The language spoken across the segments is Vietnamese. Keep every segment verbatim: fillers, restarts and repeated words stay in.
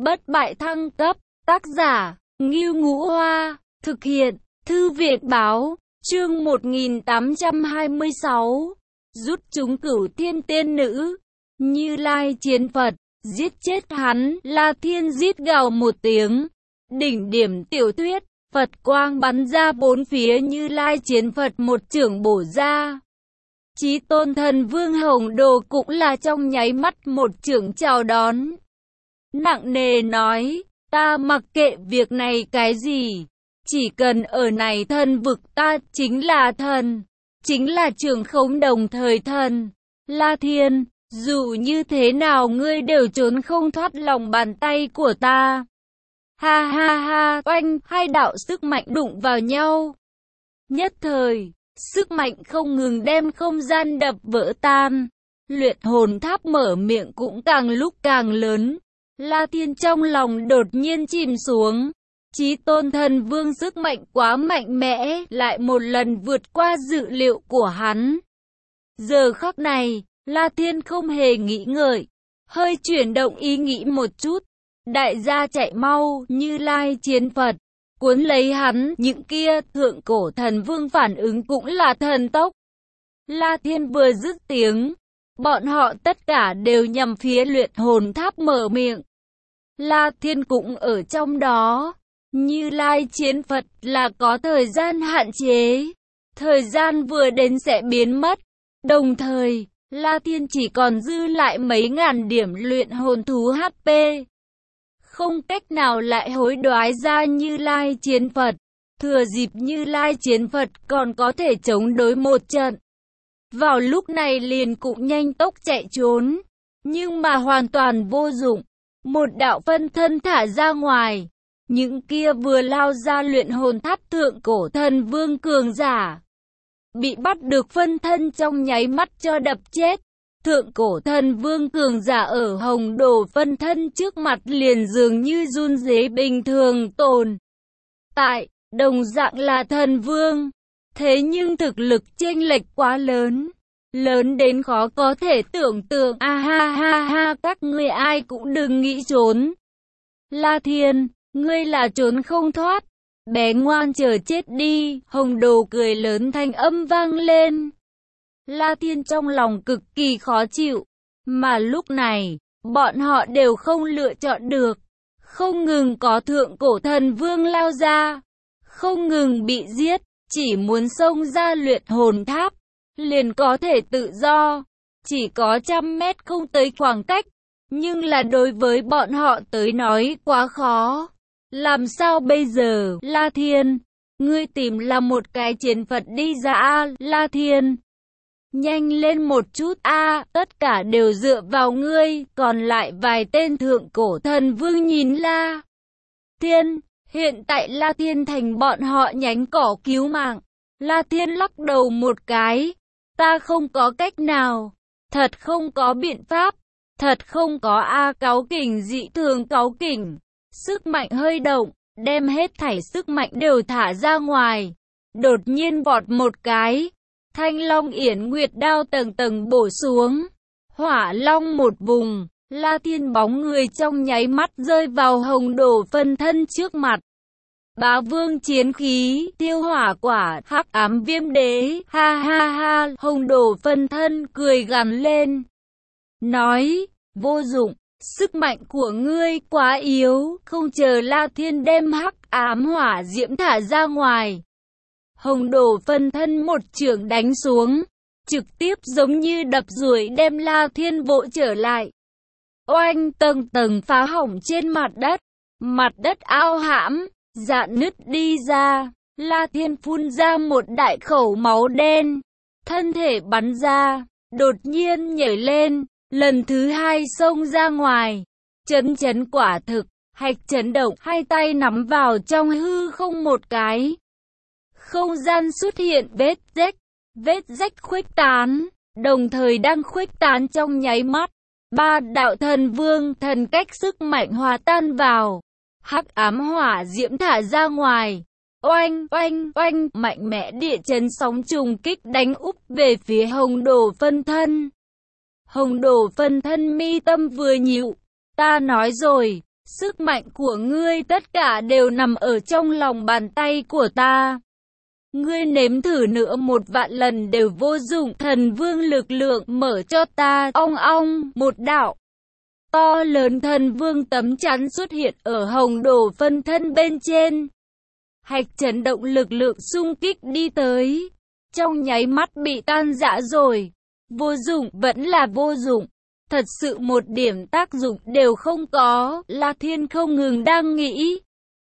Bất bại thăng cấp, tác giả, Ngưu Ngũ Hoa, thực hiện, Thư viện báo, chương một nghìn tám trăm hai mươi sáu, rút chúng cửu thiên tiên nữ, Như Lai chiến Phật, giết chết hắn, La Thiên rít gào một tiếng, đỉnh điểm tiểu thuyết, Phật quang bắn ra bốn phía, Như Lai chiến Phật một chưởng bổ ra. Chí tôn thần vương Hồng Đồ cũng là trong nháy mắt một chưởng chào đón. Nặng nề nói, ta mặc kệ việc này cái gì, chỉ cần ở này thần vực ta chính là thần, chính là trưởng khống đồng thời thần. La Thiên, dù như thế nào ngươi đều trốn không thoát lòng bàn tay của ta. Ha ha ha, oanh, hai đạo sức mạnh đụng vào nhau. Nhất thời, sức mạnh không ngừng đem không gian đập vỡ tan. Luyện hồn tháp mở miệng cũng càng lúc càng lớn. La Thiên trong lòng đột nhiên chìm xuống. Chí tôn thần vương sức mạnh quá mạnh mẽ, lại một lần vượt qua dự liệu của hắn. Giờ khắc này, La Thiên không hề nghĩ ngợi, hơi chuyển động ý nghĩ một chút. Đại gia chạy mau, Như Lai chiến Phật, cuốn lấy hắn, những kia thượng cổ thần vương phản ứng cũng là thần tốc. La Thiên vừa dứt tiếng, bọn họ tất cả đều nhằm phía luyện hồn tháp mở miệng. La Thiên cũng ở trong đó. Như Lai chiến Phật là có thời gian hạn chế, thời gian vừa đến sẽ biến mất. Đồng thời, La Thiên chỉ còn dư lại mấy ngàn điểm luyện hồn thú hát pê. Không cách nào lại hối đoái ra Như Lai chiến Phật. Thừa dịp Như Lai chiến Phật còn có thể chống đối một trận, vào lúc này liền cũng nhanh tốc chạy trốn. Nhưng mà hoàn toàn vô dụng. Một đạo phân thân thả ra ngoài. Những kia vừa lao ra luyện hồn tháp thượng cổ thần vương cường giả, bị bắt được phân thân trong nháy mắt cho đập chết. Thượng cổ thần vương cường giả ở Hồng Đồ phân thân trước mặt liền dường như run rế bình thường tồn tại, đồng dạng là thần vương. Thế nhưng thực lực chênh lệch quá lớn, lớn đến khó có thể tưởng tượng. A ha ha ha, các ngươi ai cũng đừng nghĩ trốn. La Thiên, ngươi là trốn không thoát, bé ngoan chờ chết đi. Hồng Đồ cười lớn, thanh âm vang lên. La Thiên trong lòng cực kỳ khó chịu, mà lúc này, bọn họ đều không lựa chọn được. Không ngừng có thượng cổ thần vương lao ra, không ngừng bị giết, chỉ muốn xông ra luyện hồn tháp, liền có thể tự do. Chỉ có trăm mét không tới khoảng cách, nhưng là đối với bọn họ tới nói quá khó. Làm sao bây giờ? La Thiên, ngươi tìm là một cái chiến Phật đi ra a. La Thiên, nhanh lên một chút a, tất cả đều dựa vào ngươi. Còn lại vài tên thượng cổ thần vương nhìn La Thiên, hiện tại La Thiên thành bọn họ nhánh cỏ cứu mạng. La Thiên lắc đầu một cái, ta không có cách nào, thật không có biện pháp, thật không có a. Cáu kỉnh dị thường cáu kỉnh, sức mạnh hơi động, đem hết thảy sức mạnh đều thả ra ngoài. Đột nhiên vọt một cái, Thanh Long Yển Nguyệt đao tầng tầng bổ xuống, Hỏa Long một vùng. La Thiên bóng người trong nháy mắt rơi vào Hồng Đồ phân thân trước mặt. Bá vương chiến khí, tiêu hỏa quả, hắc ám viêm đế. Ha ha ha, Hồng Đồ phân thân cười gằn lên, nói, vô dụng, sức mạnh của ngươi quá yếu. Không chờ La Thiên đem hắc ám hỏa diễm thả ra ngoài, Hồng Đồ phân thân một chưởng đánh xuống, trực tiếp giống như đập ruồi đem La Thiên vỗ trở lại. Oanh, tầng tầng phá hỏng trên mặt đất, mặt đất ao hãm, dạn nứt đi ra. La Thiên phun ra một đại khẩu máu đen, thân thể bắn ra, đột nhiên nhảy lên, lần thứ hai xông ra ngoài. Chấn chấn quả thực, hạch chấn động, hai tay nắm vào trong hư không một cái. Không gian xuất hiện vết rách, vết rách khuếch tán, đồng thời đang khuếch tán trong nháy mắt. Ba đạo thần vương thần cách sức mạnh hòa tan vào, hắc ám hỏa diễm thả ra ngoài. Oanh, oanh, oanh, mạnh mẽ địa chấn sóng trùng kích đánh úp về phía Hồng Đồ phân thân. Hồng Đồ phân thân mi tâm vừa nhịu, ta nói rồi, Sức mạnh của ngươi tất cả đều nằm ở trong lòng bàn tay của ta. Ngươi nếm thử nữa một vạn lần đều vô dụng. Thần vương lực lượng mở cho ta. Ong ong, một đạo to lớn thần vương tấm chắn xuất hiện ở hồng đồ phân thân bên trên. Hạch chấn động lực lượng xung kích đi tới. Trong nháy mắt bị tan rã rồi. Vô dụng, vẫn là vô dụng. Thật sự một điểm tác dụng đều không có. La Thiên không ngừng đang nghĩ.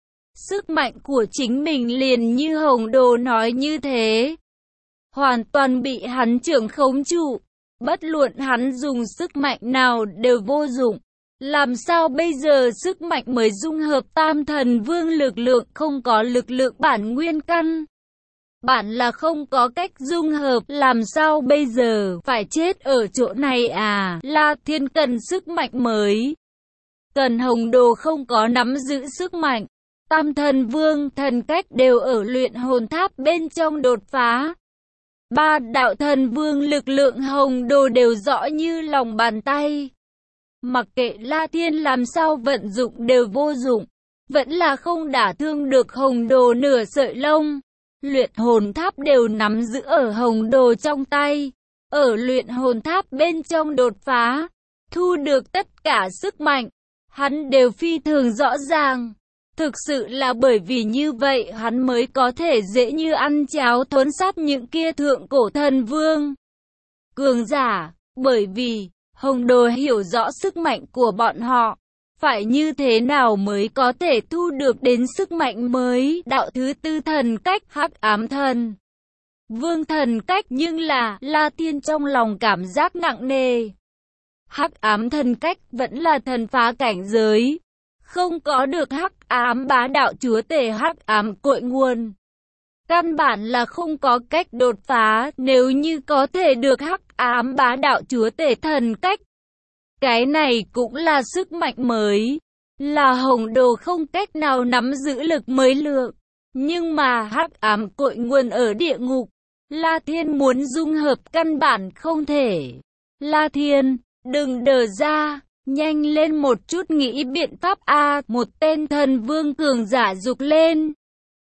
Sức mạnh của chính mình liền như hồng đồ nói như thế. Hoàn toàn bị hắn trưởng khống trụ. Bất luận hắn dùng sức mạnh nào đều vô dụng. Làm sao bây giờ sức mạnh mới dung hợp tam thần vương lực lượng không có lực lượng bản nguyên căn? Bản là không có cách dung hợp, làm sao bây giờ, phải chết ở chỗ này à? La Thiên cần sức mạnh mới. Cần hồng đồ không có nắm giữ sức mạnh. Tam thần vương, thần cách đều ở luyện hồn tháp bên trong đột phá. Ba đạo thần vương lực lượng hồng đồ đều rõ như lòng bàn tay. Mặc kệ La Thiên làm sao vận dụng đều vô dụng. Vẫn là không đả thương được hồng đồ nửa sợi lông. Luyện hồn tháp đều nắm giữ ở hồng đồ trong tay. Ở luyện hồn tháp bên trong đột phá. Thu được tất cả sức mạnh. Hắn đều phi thường rõ ràng. Thực sự là bởi vì như vậy hắn mới có thể dễ như ăn cháo thốn sát những kia thượng cổ thần vương. Cường giả, bởi vì hồng đồ hiểu rõ sức mạnh của bọn họ. Phải như thế nào mới có thể thu được đến sức mạnh mới? Đạo thứ tư thần cách hắc ám thần vương thần cách, nhưng là La Thiên trong lòng cảm giác nặng nề. Hắc ám thần cách vẫn là thần phá cảnh giới. Không có được hắc ám bá đạo chúa tể hắc ám cội nguồn. Căn bản là không có cách đột phá. Nếu như có thể được hắc ám bá đạo chúa tể thần cách, cái này cũng là sức mạnh mới. Là hồng đồ không cách nào nắm giữ lực mới lượng. Nhưng mà hắc ám cội nguồn ở địa ngục, La Thiên muốn dung hợp căn bản không thể. La Thiên, đừng đờ ra, nhanh lên một chút nghĩ biện pháp a. Một tên thần vương cường giả dục lên.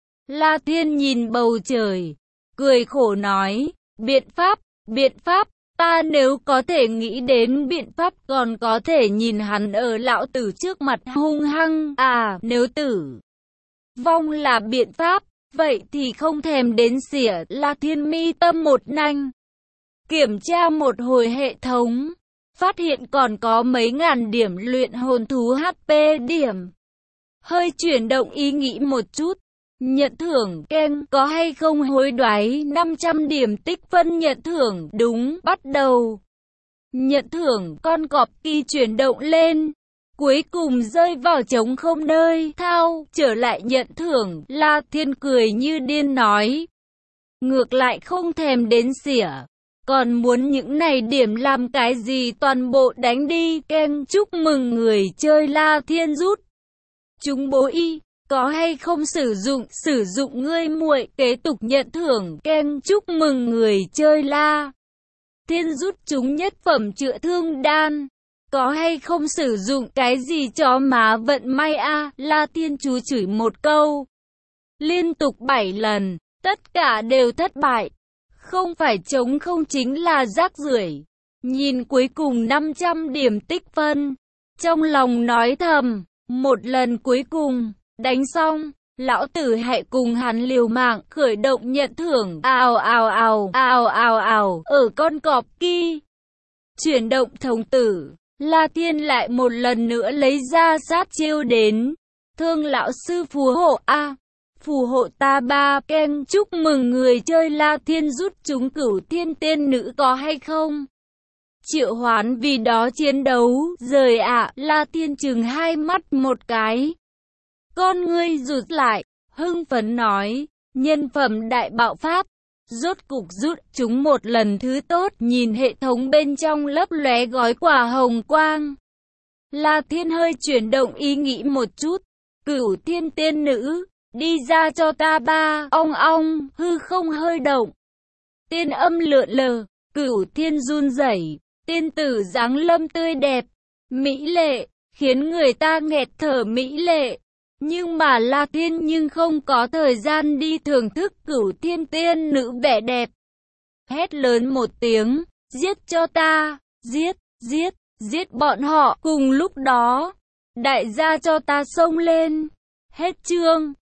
La Thiên nhìn bầu trời, cười khổ nói, biện pháp, biện pháp. Ta nếu có thể nghĩ đến biện pháp còn có thể nhìn hắn ở lão tử trước mặt hung hăng. À, nếu tử vong là biện pháp, vậy thì không thèm đến xỉa. La Thiên mi tâm một nanh. Kiểm tra một hồi hệ thống. Phát hiện còn có mấy ngàn điểm luyện hồn thú hát pê điểm. Hơi chuyển động ý nghĩ một chút. Nhận thưởng, ken, có hay không hối đoái, năm trăm điểm tích phân nhận thưởng, đúng, bắt đầu. Nhận thưởng, con cọp kỳ chuyển động lên. Cuối cùng rơi vào trống không nơi, thao, trở lại nhận thưởng, La Thiên cười như điên nói. Ngược lại không thèm đến xỉa. Còn muốn những này điểm làm cái gì toàn bộ đánh đi, ken, chúc mừng người chơi La Thiên rút. Chúng bố y. Có hay không sử dụng, sử dụng ngươi muội kế tục nhận thưởng, ken, chúc mừng người chơi La Thiên rút chúng nhất phẩm chữa thương đan. Có hay không sử dụng cái gì chó má vận may a? La Thiên chú chửi một câu. Liên tục bảy lần, tất cả đều thất bại. Không phải trống không chính là rác rưởi. Nhìn cuối cùng năm trăm điểm tích phân. Trong lòng nói thầm, một lần cuối cùng. Đánh xong, lão tử hãy cùng hắn liều mạng, khởi động nhận thưởng, ào ào ào, ào ào ào, ở con cọp kia. Chuyển động thống tử, La Thiên lại một lần nữa lấy ra sát chiêu đến. Thương lão sư phù hộ a, phù hộ ta ba, ken, chúc mừng người chơi La Thiên rút chúng cửu thiên tiên nữ có hay không? Triệu hoán vì đó chiến đấu, rời ạ, à, La Thiên chừng hai mắt một cái. Con ngươi rụt lại, hưng phấn nói, nhân phẩm đại bạo pháp, rốt cục rút chúng một lần thứ tốt, nhìn hệ thống bên trong lấp lóe gói quà hồng quang. La Thiên hơi chuyển động ý nghĩ một chút, cửu thiên tiên nữ, đi ra cho ta ba, ong ong, hư không hơi động. Tiên âm lượn lờ, cửu thiên run rẩy, tiên tử dáng lâm tươi đẹp, mỹ lệ. khiến người ta nghẹt thở mỹ lệ. Nhưng mà La Thiên nhưng không có thời gian đi thưởng thức Cửu Thiên Tiên Nữ vẻ đẹp. Hét lớn một tiếng, giết cho ta, giết, giết, giết bọn họ. Cùng lúc đó, đại gia cho ta xông lên. Hết chương.